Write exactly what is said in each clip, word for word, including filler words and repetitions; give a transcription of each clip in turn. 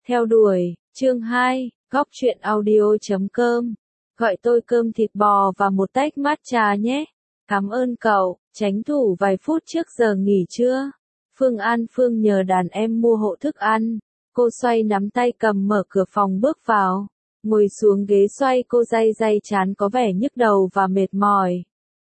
Theo đuổi, chương hai, góc truyện audio.com. Gọi tôi cơm thịt bò và một tách matcha nhé. Cảm ơn cậu, tranh thủ vài phút trước giờ nghỉ trưa. Phương An Phương nhờ đàn em mua hộ thức ăn. Cô xoay nắm tay cầm mở cửa phòng bước vào. Ngồi xuống ghế xoay cô day day chán có vẻ nhức đầu và mệt mỏi.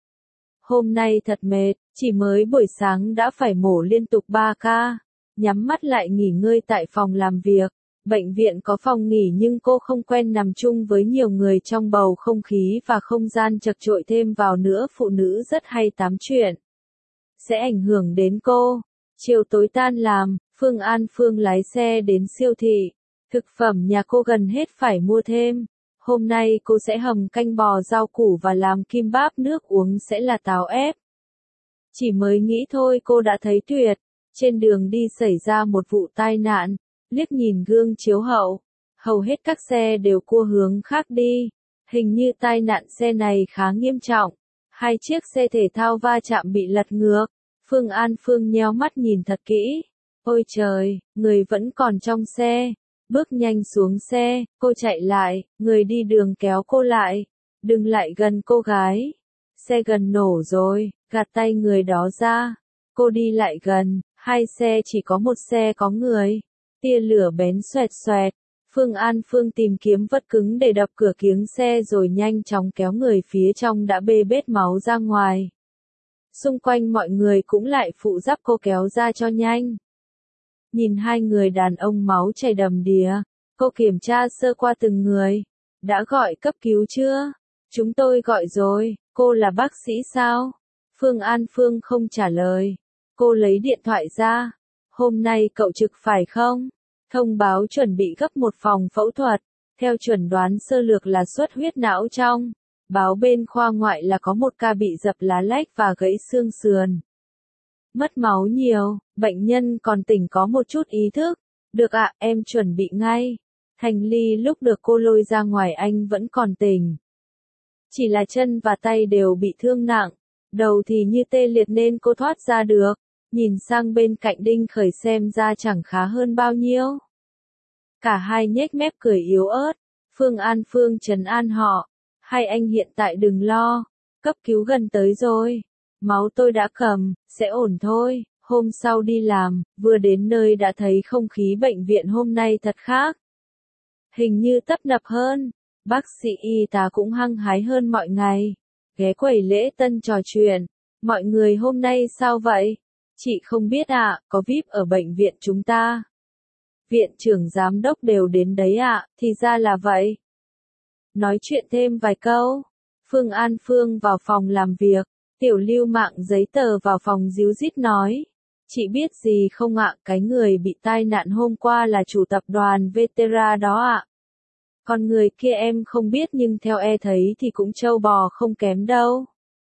Hôm nay thật mệt, chỉ mới buổi sáng đã phải mổ liên tục ba ca. Nhắm mắt lại nghỉ ngơi tại phòng làm việc. Bệnh viện có phòng nghỉ nhưng cô không quen nằm chung với nhiều người trong bầu không khí và không gian chật chội, thêm vào nữa phụ nữ rất hay tám chuyện. Sẽ ảnh hưởng đến cô. Chiều tối tan làm, Phương An Phương lái xe đến siêu thị. Thực phẩm nhà cô gần hết phải mua thêm. Hôm nay cô sẽ hầm canh bò rau củ và làm kim báp, nước uống sẽ là táo ép. Chỉ mới nghĩ thôi cô đã thấy tuyệt. Trên đường đi xảy ra một vụ tai nạn. Liếc nhìn gương chiếu hậu, hầu hết các xe đều cua hướng khác đi. Hình như tai nạn xe này khá nghiêm trọng. Hai chiếc xe thể thao va chạm bị lật ngược. Phương An Phương nheo mắt nhìn thật kỹ. Ôi trời, người vẫn còn trong xe. Bước nhanh xuống xe, cô chạy lại, người đi đường kéo cô lại. Đừng lại gần cô gái. Xe gần nổ rồi, gạt tay người đó ra. Cô đi lại gần, hai xe chỉ có một xe có người. Tia lửa bén xoẹt xoẹt. Phương An Phương tìm kiếm vật cứng để đập cửa kiếng xe rồi nhanh chóng kéo người phía trong đã bê bết máu ra ngoài. Xung quanh mọi người cũng lại phụ giúp cô kéo ra cho nhanh. Nhìn hai người đàn ông máu chảy đầm đìa, cô kiểm tra sơ qua từng người. Đã gọi cấp cứu chưa? Chúng tôi gọi rồi, cô là bác sĩ sao? Phương An Phương không trả lời. Cô lấy điện thoại ra. Hôm nay cậu trực phải không? Thông báo chuẩn bị gấp một phòng phẫu thuật. Theo chuẩn đoán sơ lược là xuất huyết não trong. Báo bên khoa ngoại là có một ca bị dập lá lách và gãy xương sườn. Mất máu nhiều, bệnh nhân còn tỉnh có một chút ý thức. Được ạ, em chuẩn bị ngay. Thành Ly lúc được cô lôi ra ngoài anh vẫn còn tỉnh. Chỉ là chân và tay đều bị thương nặng. Đầu thì như tê liệt nên cô thoát ra được. Nhìn sang bên cạnh Đinh Khởi xem ra chẳng khá hơn bao nhiêu. Cả hai nhếch mép cười yếu ớt. Phương An Phương trấn an họ. Hai anh hiện tại đừng lo. Cấp cứu gần tới rồi. Máu tôi đã cầm, sẽ ổn thôi. Hôm sau đi làm, vừa đến nơi đã thấy không khí bệnh viện hôm nay thật khác. Hình như tấp nập hơn. Bác sĩ y tá cũng hăng hái hơn mọi ngày. Ghé quầy lễ tân trò chuyện. Mọi người hôm nay sao vậy? Chị không biết ạ, à, có vi ai pi ở bệnh viện chúng ta. Viện trưởng giám đốc đều đến đấy ạ, à, thì ra là vậy. Nói chuyện thêm vài câu. Phương An Phương vào phòng làm việc. Tiểu Lưu mạng giấy tờ vào phòng díu dít nói. Chị biết gì không ạ, cái người bị tai nạn hôm qua là chủ tập đoàn Vetera đó ạ. Còn người kia em không biết nhưng theo e thấy thì cũng trâu bò không kém đâu.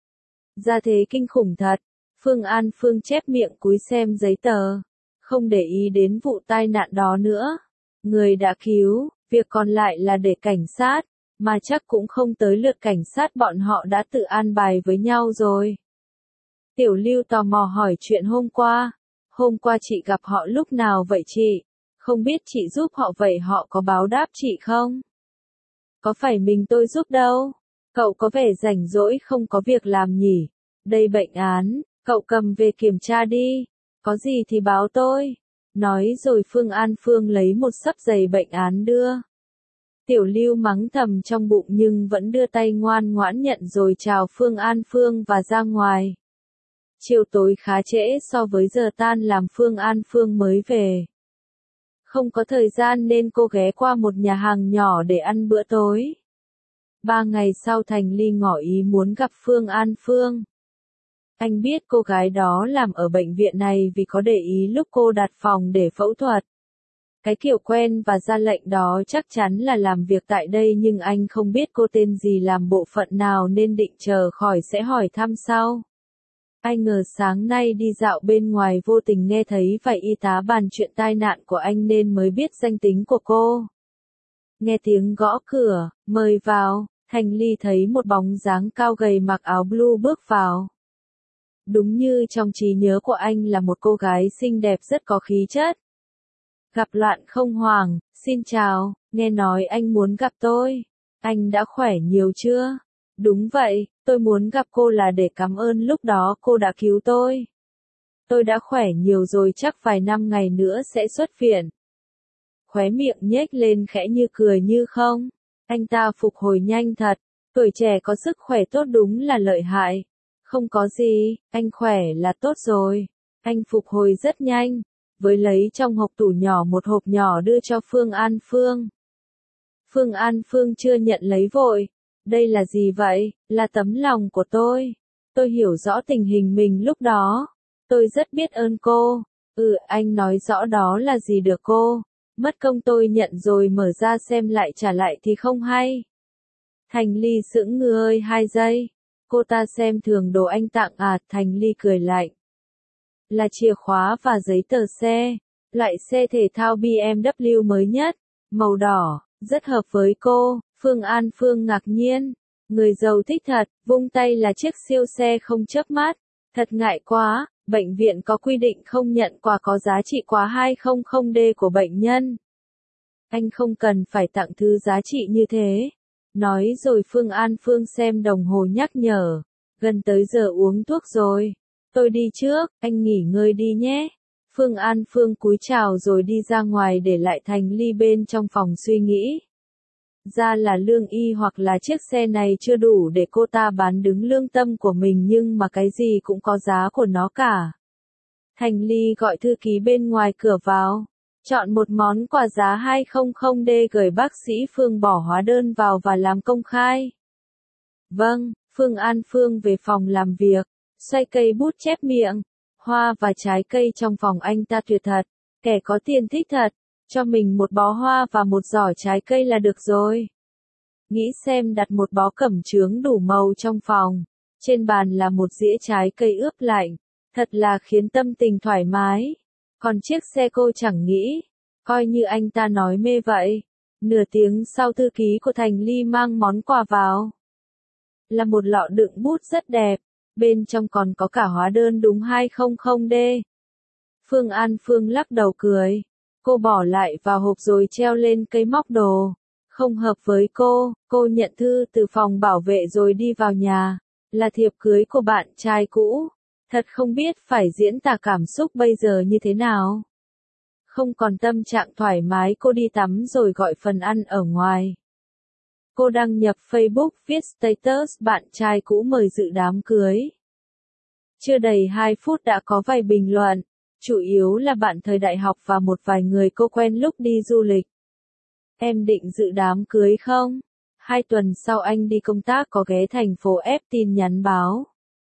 Ra thế kinh khủng thật. Phương An Phương chép miệng cúi xem giấy tờ. Không để ý đến vụ tai nạn đó nữa. Người đã cứu, việc còn lại là để cảnh sát. Mà chắc cũng không tới lượt cảnh sát, bọn họ đã tự an bài với nhau rồi. Tiểu Lưu tò mò hỏi chuyện hôm qua. Hôm qua chị gặp họ lúc nào vậy chị? Không biết chị giúp họ vậy họ có báo đáp chị không? Có phải mình tôi giúp đâu. Cậu có vẻ rảnh rỗi không có việc làm nhỉ? Đây bệnh án, cậu cầm về kiểm tra đi. Có gì thì báo tôi. Nói rồi Phương An Phương lấy một xấp giấy bệnh án đưa. Tiểu Lưu mắng thầm trong bụng nhưng vẫn đưa tay ngoan ngoãn nhận rồi chào Phương An Phương và ra ngoài. Chiều tối khá trễ so với giờ tan làm, Phương An Phương mới về. Không có thời gian nên cô ghé qua một nhà hàng nhỏ để ăn bữa tối. Ba ngày sau Thành Ly ngỏ ý muốn gặp Phương An Phương. Anh biết cô gái đó làm ở bệnh viện này vì có để ý lúc cô đặt phòng để phẫu thuật. Cái kiểu quen và ra lệnh đó chắc chắn là làm việc tại đây nhưng anh không biết cô tên gì, làm bộ phận nào nên định chờ khỏi sẽ hỏi thăm sau. Ai ngờ sáng nay đi dạo bên ngoài vô tình nghe thấy vài y tá bàn chuyện tai nạn của anh nên mới biết danh tính của cô. Nghe tiếng gõ cửa, mời vào, Thành Ly thấy một bóng dáng cao gầy mặc áo blue bước vào. Đúng như trong trí nhớ của anh là một cô gái xinh đẹp rất có khí chất. Gặp loạn không hoảng, Xin chào, nghe nói anh muốn gặp tôi. Anh đã khỏe nhiều chưa? Đúng vậy, tôi muốn gặp cô là để cảm ơn lúc đó cô đã cứu tôi. Tôi đã khỏe nhiều rồi, chắc vài năm ngày nữa sẽ xuất viện. Khóe miệng nhếch lên khẽ như cười như không. Anh ta phục hồi nhanh thật. Tuổi trẻ có sức khỏe tốt đúng là lợi hại. Không có gì, anh khỏe là tốt rồi. Anh phục hồi rất nhanh. Với lấy trong hộp tủ nhỏ một hộp nhỏ đưa cho Phương An Phương. Phương An Phương chưa nhận lấy vội. Đây là gì vậy? Là tấm lòng của tôi. Tôi hiểu rõ tình hình mình lúc đó. Tôi rất biết ơn cô. Ừ, anh nói rõ đó là gì được cô? Mất công tôi nhận rồi mở ra xem lại trả lại thì không hay. Thành Ly sững người hai giây. Cô ta xem thường đồ anh tặng à? Thành Ly cười lạnh. Là chìa khóa và giấy tờ xe. Loại xe thể thao bê em vê mới nhất. Màu đỏ, rất hợp với cô. Phương An Phương ngạc nhiên. Người giàu thích thật, vung tay là chiếc siêu xe không chớp mắt. Thật ngại quá, bệnh viện có quy định không nhận quà có giá trị quá hai trăm đô của bệnh nhân. Anh không cần phải tặng thứ giá trị như thế. Nói rồi Phương An Phương xem đồng hồ nhắc nhở. Gần tới giờ uống thuốc rồi. Tôi đi trước, anh nghỉ ngơi đi nhé. Phương An Phương cúi chào rồi đi ra ngoài để lại Thành Ly bên trong phòng suy nghĩ. Ra là lương y hoặc là chiếc xe này chưa đủ để cô ta bán đứng lương tâm của mình, nhưng mà cái gì cũng có giá của nó cả. Thành Ly gọi thư ký bên ngoài cửa vào. Chọn một món quà giá hai trăm đô gửi bác sĩ Phương bỏ hóa đơn vào và làm công khai. Vâng, Phương An Phương về phòng làm việc. Xoay cây bút chép miệng. Hoa và trái cây trong phòng anh ta tuyệt thật. Kẻ có tiền thích thật. Cho mình một bó hoa và một giỏ trái cây là được rồi. Nghĩ xem đặt một bó cẩm chướng đủ màu trong phòng. Trên bàn là một dĩa trái cây ướp lạnh. Thật là khiến tâm tình thoải mái. Còn chiếc xe cô chẳng nghĩ. Coi như anh ta nói mê vậy. Nửa tiếng sau thư ký của Thành Ly mang món quà vào. Là một lọ đựng bút rất đẹp. Bên trong còn có cả hóa đơn đúng hai trăm đô. Phương An Phương lắc đầu cười. Cô bỏ lại vào hộp rồi treo lên cây móc đồ. Không hợp với cô, cô nhận thư từ phòng bảo vệ rồi đi vào nhà. Là thiệp cưới của bạn trai cũ. Thật không biết phải diễn tả cảm xúc bây giờ như thế nào. Không còn tâm trạng thoải mái, cô đi tắm rồi gọi phần ăn ở ngoài. Cô đăng nhập Facebook viết status bạn trai cũ mời dự đám cưới. Chưa đầy hai phút đã có vài bình luận. Chủ yếu là bạn thời đại học và một vài người cô quen lúc đi du lịch. Em định dự đám cưới không? Hai tuần sau anh đi công tác có ghé thành phố F tin nhắn báo.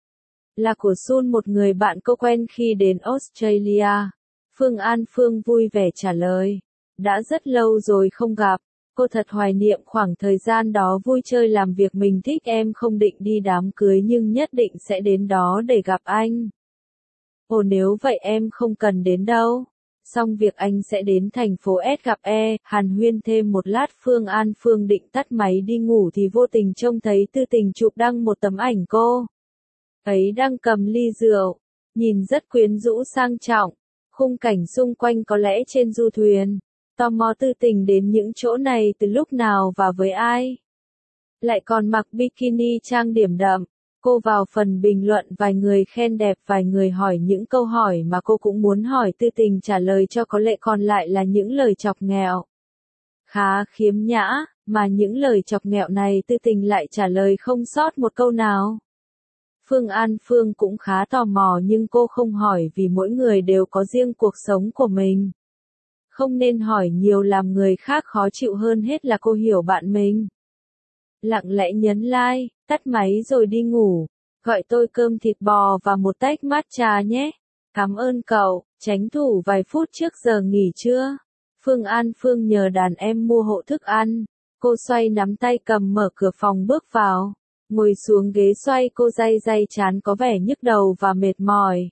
Là của Sun, một người bạn cô quen khi đến Australia. Phương An Phương vui vẻ trả lời. Đã rất lâu rồi không gặp. Cô thật hoài niệm khoảng thời gian đó vui chơi làm việc mình thích. Em không định đi đám cưới nhưng nhất định sẽ đến đó để gặp anh. Ồ, nếu vậy em không cần đến đâu. Xong việc anh sẽ đến thành phố S gặp e. Hàn huyên thêm một lát, Phương An Phương định tắt máy đi ngủ thì vô tình trông thấy Tư Tình chụp đăng một tấm ảnh cô. Ấy đang cầm ly rượu. Nhìn rất quyến rũ sang trọng. Khung cảnh xung quanh có lẽ trên du thuyền. Tò mò Tư Tình đến những chỗ này từ lúc nào và với ai. Lại còn mặc bikini trang điểm đậm. Cô vào phần bình luận, vài người khen đẹp, vài người hỏi những câu hỏi mà cô cũng muốn hỏi Tư Tình trả lời cho, có lẽ còn lại là những lời chọc ghẹo. Khá khiếm nhã, mà những lời chọc ghẹo này Tư Tình lại trả lời không sót một câu nào. Phương An Phương cũng khá tò mò nhưng cô không hỏi vì mỗi người đều có riêng cuộc sống của mình. Không nên hỏi nhiều làm người khác khó chịu, hơn hết là cô hiểu bạn mình. Lặng lẽ nhấn like, tắt máy rồi đi ngủ. Gọi tôi cơm thịt bò và một tách matcha nhé. Cảm ơn cậu, tranh thủ vài phút trước giờ nghỉ trưa. Phương An Phương nhờ đàn em mua hộ thức ăn. Cô xoay nắm tay cầm mở cửa phòng bước vào. Ngồi xuống ghế xoay, cô day day chán, có vẻ nhức đầu và mệt mỏi.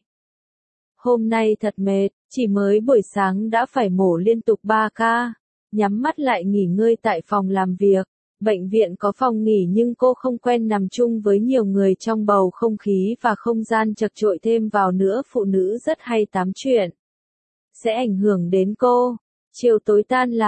Hôm nay thật mệt, chỉ mới buổi sáng đã phải mổ liên tục ba ca. Nhắm mắt lại nghỉ ngơi tại phòng làm việc. Bệnh viện có phòng nghỉ nhưng cô không quen nằm chung với nhiều người trong bầu không khí và không gian chật chội, thêm vào nữa phụ nữ rất hay tám chuyện. Sẽ ảnh hưởng đến cô. Chiều tối tan làm,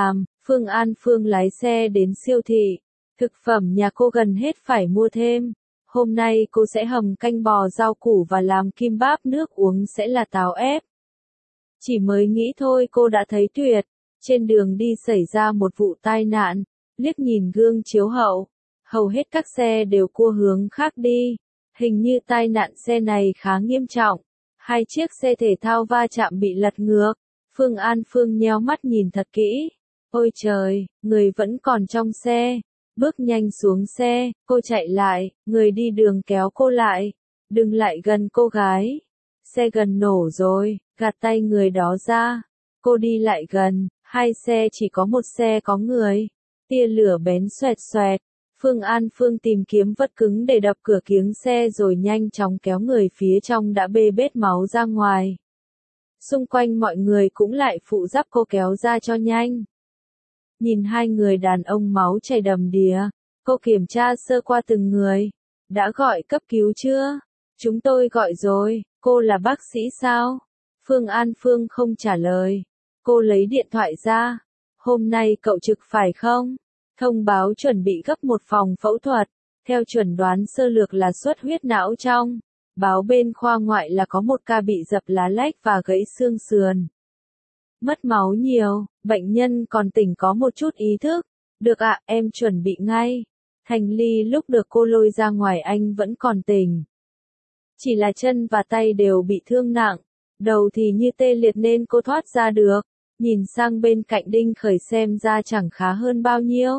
Phương An Phương lái xe đến siêu thị. Thực phẩm nhà cô gần hết phải mua thêm. Hôm nay cô sẽ hầm canh bò rau củ và làm kim báp, nước uống sẽ là táo ép. Chỉ mới nghĩ thôi cô đã thấy tuyệt. Trên đường đi xảy ra một vụ tai nạn. Liếc nhìn gương chiếu hậu. Hầu hết các xe đều cua hướng khác đi. Hình như tai nạn xe này khá nghiêm trọng. Hai chiếc xe thể thao va chạm bị lật ngược. Phương An Phương nheo mắt nhìn thật kỹ. Ôi trời, người vẫn còn trong xe. Bước nhanh xuống xe, cô chạy lại, người đi đường kéo cô lại. Đừng lại gần cô gái. Xe gần nổ rồi, gạt tay người đó ra. Cô đi lại gần, hai xe chỉ có một xe có người. Tia lửa bén xoẹt xoẹt. Phương An Phương tìm kiếm vật cứng để đập cửa kiếng xe rồi nhanh chóng kéo người phía trong đã bê bết máu ra ngoài. Xung quanh mọi người cũng lại phụ giúp cô kéo ra cho nhanh. Nhìn hai người đàn ông máu chảy đầm đìa, cô kiểm tra sơ qua từng người. Đã gọi cấp cứu chưa? Chúng tôi gọi rồi, cô là bác sĩ sao? Phương An Phương không trả lời. Cô lấy điện thoại ra. Hôm nay cậu trực phải không? Thông báo chuẩn bị gấp một phòng phẫu thuật. Theo chuẩn đoán sơ lược là xuất huyết não trong. Báo bên khoa ngoại là có một ca bị dập lá lách và gãy xương sườn. Mất máu nhiều, bệnh nhân còn tỉnh có một chút ý thức. Được ạ, em chuẩn bị ngay. Thành Ly lúc được cô lôi ra ngoài anh vẫn còn tỉnh. Chỉ là chân và tay đều bị thương nặng. Đầu thì như tê liệt nên cô thoát ra được. Nhìn sang bên cạnh Đinh Khởi xem ra chẳng khá hơn bao nhiêu.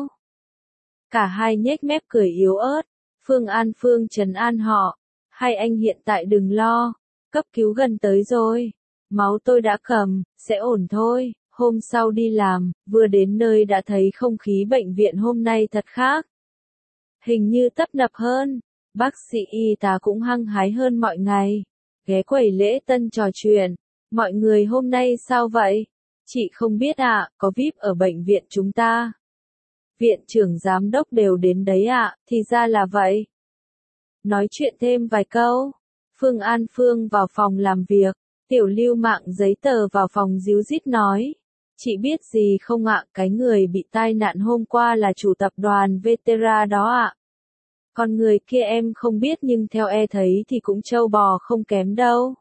Cả hai nhếch mép cười yếu ớt. Phương An Phương trấn an họ. Hai anh hiện tại đừng lo. Cấp cứu gần tới rồi. Máu tôi đã cầm, sẽ ổn thôi. Hôm sau đi làm, vừa đến nơi đã thấy không khí bệnh viện hôm nay thật khác. Hình như tấp nập hơn. Bác sĩ y tá cũng hăng hái hơn mọi ngày. Ghé quầy lễ tân trò chuyện. Mọi người hôm nay sao vậy? Chị không biết ạ, có vi ai pi ở bệnh viện chúng ta. Viện trưởng giám đốc đều đến đấy ạ, thì ra là vậy. Nói chuyện thêm vài câu. Phương An Phương vào phòng làm việc. Tiểu Lưu mạng giấy tờ vào phòng díu dít nói. Chị biết gì không ạ, cái người bị tai nạn hôm qua là chủ tập đoàn Vetera đó ạ. Còn người kia em không biết nhưng theo e thấy thì cũng trâu bò không kém đâu.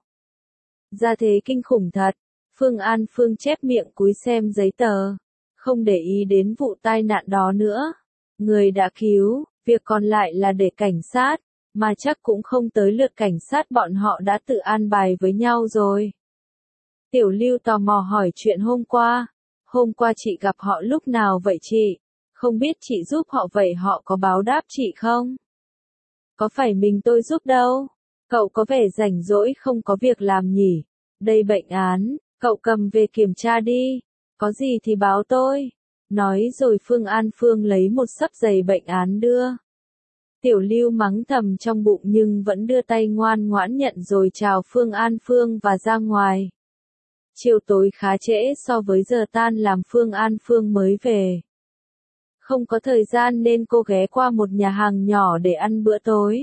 Ra thế kinh khủng thật. Phương An Phương chép miệng cúi xem giấy tờ. Không để ý đến vụ tai nạn đó nữa. Người đã cứu, việc còn lại là để cảnh sát. Mà chắc cũng không tới lượt cảnh sát, bọn họ đã tự an bài với nhau rồi. Tiểu Lưu tò mò hỏi chuyện hôm qua. Hôm qua chị gặp họ lúc nào vậy chị? Không biết chị giúp họ vậy họ có báo đáp chị không? Có phải mình tôi giúp đâu. Cậu có vẻ rảnh rỗi không có việc làm nhỉ? Đây bệnh án, cậu cầm về kiểm tra đi. Có gì thì báo tôi. Nói rồi Phương An Phương lấy một xấp giấy bệnh án đưa. Tiểu Lưu mắng thầm trong bụng nhưng vẫn đưa tay ngoan ngoãn nhận rồi chào Phương An Phương và ra ngoài. Chiều tối khá trễ so với giờ tan làm Phương An Phương mới về. Không có thời gian nên cô ghé qua một nhà hàng nhỏ để ăn bữa tối.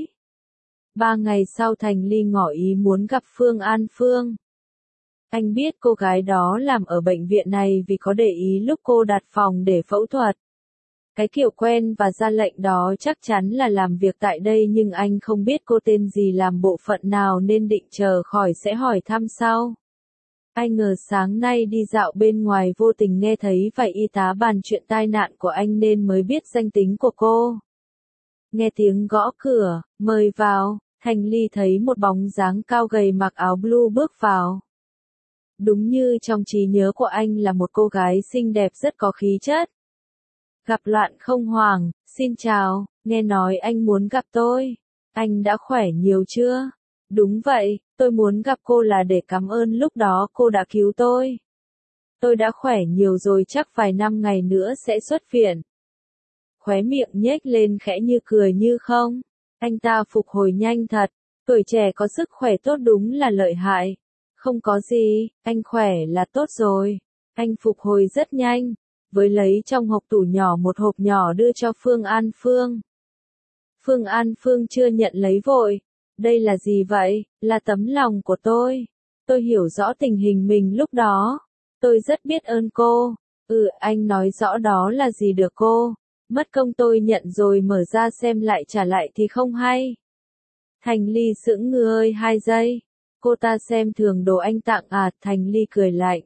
Ba ngày sau Thành Ly ngỏ ý muốn gặp Phương An Phương. Anh biết cô gái đó làm ở bệnh viện này vì có để ý lúc cô đặt phòng để phẫu thuật. Cái kiểu quen và ra lệnh đó chắc chắn là làm việc tại đây nhưng anh không biết cô tên gì làm bộ phận nào nên định chờ khỏi sẽ hỏi thăm sau. Ai ngờ sáng nay đi dạo bên ngoài vô tình nghe thấy vài y tá bàn chuyện tai nạn của anh nên mới biết danh tính của cô. Nghe tiếng gõ cửa, mời vào, Thành Ly thấy một bóng dáng cao gầy mặc áo blue bước vào. Đúng như trong trí nhớ của anh là một cô gái xinh đẹp rất có khí chất. Gặp loạn không Hoàng, xin chào, nghe nói anh muốn gặp tôi. Anh đã khỏe nhiều chưa? Đúng vậy, tôi muốn gặp cô là để cảm ơn lúc đó cô đã cứu tôi. Tôi đã khỏe nhiều rồi, chắc vài năm ngày nữa sẽ xuất viện. Khóe miệng nhếch lên khẽ như cười như không. Anh ta phục hồi nhanh thật, tuổi trẻ có sức khỏe tốt đúng là lợi hại. Không có gì, anh khỏe là tốt rồi. Anh phục hồi rất nhanh. Với lấy trong hộp tủ nhỏ một hộp nhỏ đưa cho Phương An Phương. Phương An Phương chưa nhận lấy vội. Đây là gì vậy? Là tấm lòng của tôi. Tôi hiểu rõ tình hình mình lúc đó. Tôi rất biết ơn cô. Ừ, anh nói rõ đó là gì được cô? Mất công tôi nhận rồi mở ra xem lại trả lại thì không hay. Thành Ly sững ngơ ơi hai giây. Cô ta xem thường đồ anh tặng à? Thành Ly cười lạnh.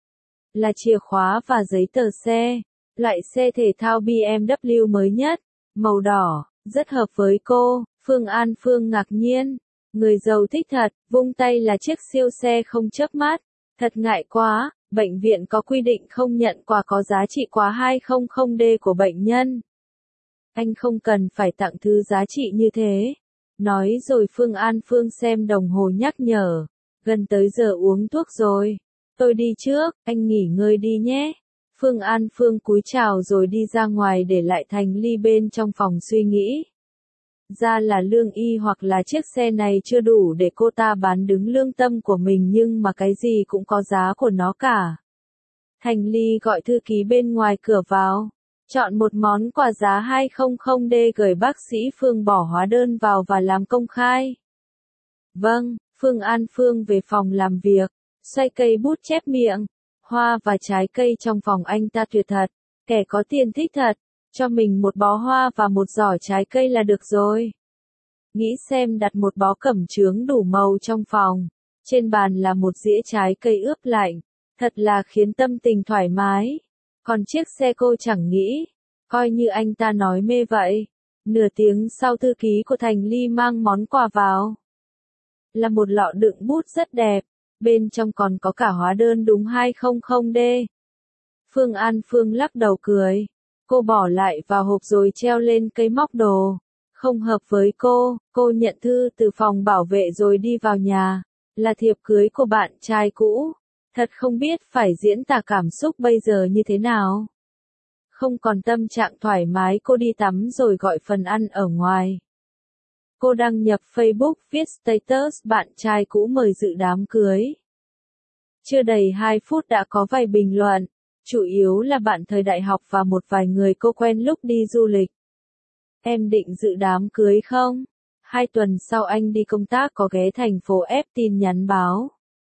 Là chìa khóa và giấy tờ xe. Loại xe thể thao bê em vê mới nhất, màu đỏ, rất hợp với cô. Phương An Phương ngạc nhiên. Người giàu thích thật, vung tay là chiếc siêu xe không chớp mắt. Thật ngại quá, bệnh viện có quy định không nhận quà có giá trị quá hai trăm đê của bệnh nhân. Anh không cần phải tặng thứ giá trị như thế. Nói rồi Phương An Phương xem đồng hồ nhắc nhở. Gần tới giờ uống thuốc rồi. Tôi đi trước, anh nghỉ ngơi đi nhé. Phương An Phương cúi chào rồi đi ra ngoài để lại Thành Ly bên trong phòng suy nghĩ. Ra là lương y hoặc là chiếc xe này chưa đủ để cô ta bán đứng lương tâm của mình, nhưng mà cái gì cũng có giá của nó cả. Thành Ly gọi thư ký bên ngoài cửa vào. Chọn một món quà giá hai trăm đê gửi bác sĩ Phương bỏ hóa đơn vào và làm công khai. Vâng, Phương An Phương về phòng làm việc, xoay cây bút chép miệng. Hoa và trái cây trong phòng anh ta tuyệt thật, kẻ có tiền thích thật, cho mình một bó hoa và một giỏ trái cây là được rồi. Nghĩ xem đặt một bó cẩm chướng đủ màu trong phòng, trên bàn là một dĩa trái cây ướp lạnh, thật là khiến tâm tình thoải mái. Còn chiếc xe cô chẳng nghĩ, coi như anh ta nói mê vậy. Nửa tiếng sau thư ký của Thành Ly mang món quà vào. Là một lọ đựng bút rất đẹp, bên trong còn có cả hóa đơn đúng hai trăm đê. Phương An Phương lắc đầu cười. Cô bỏ lại vào hộp rồi treo lên cây móc đồ. Không hợp với cô, cô nhận thư từ phòng bảo vệ rồi đi vào nhà. Là thiệp cưới của bạn trai cũ. Thật không biết phải diễn tả cảm xúc bây giờ như thế nào. Không còn tâm trạng thoải mái, cô đi tắm rồi gọi phần ăn ở ngoài. Cô đăng nhập Facebook viết status bạn trai cũ mời dự đám cưới. Chưa đầy hai phút đã có vài bình luận, chủ yếu là bạn thời đại học và một vài người cô quen lúc đi du lịch. Em định dự đám cưới không? Hai tuần sau anh đi công tác có ghé thành phố F, tin nhắn báo.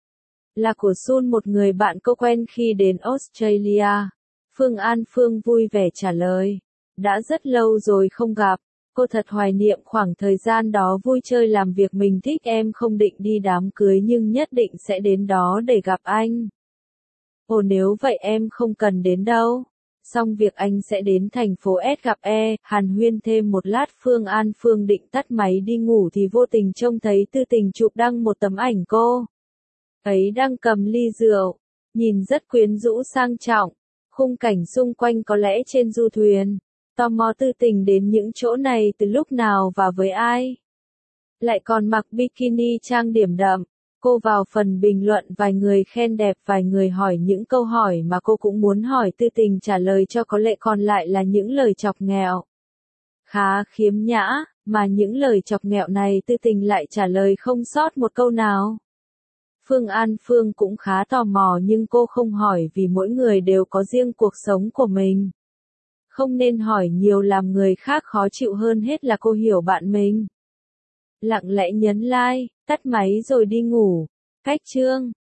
Là của Sun, một người bạn cô quen khi đến Australia. Phương An Phương vui vẻ trả lời. Đã rất lâu rồi không gặp. Cô thật hoài niệm khoảng thời gian đó vui chơi làm việc mình thích. Em không định đi đám cưới nhưng nhất định sẽ đến đó để gặp anh. Ồ, nếu vậy em không cần đến đâu. Xong việc anh sẽ đến thành phố S gặp E. Hàn huyên thêm một lát, Phương An Phương định tắt máy đi ngủ thì vô tình trông thấy Tư Tình chụp đăng một tấm ảnh cô. Ấy đang cầm ly rượu, nhìn rất quyến rũ sang trọng. Khung cảnh xung quanh có lẽ trên du thuyền. Tò mò Tư Tình đến những chỗ này từ lúc nào và với ai. Lại còn mặc bikini trang điểm đậm. Cô vào phần bình luận, vài người khen đẹp, vài người hỏi những câu hỏi mà cô cũng muốn hỏi Tư Tình trả lời cho, có lẽ còn lại là những lời chọc ghẹo. Khá khiếm nhã, mà những lời chọc ghẹo này Tư Tình lại trả lời không sót một câu nào. Phương An Phương cũng khá tò mò nhưng cô không hỏi vì mỗi người đều có riêng cuộc sống của mình. Không nên hỏi nhiều làm người khác khó chịu, hơn hết là cô hiểu bạn mình. Lặng lẽ nhấn like, tắt máy rồi đi ngủ. Cách chương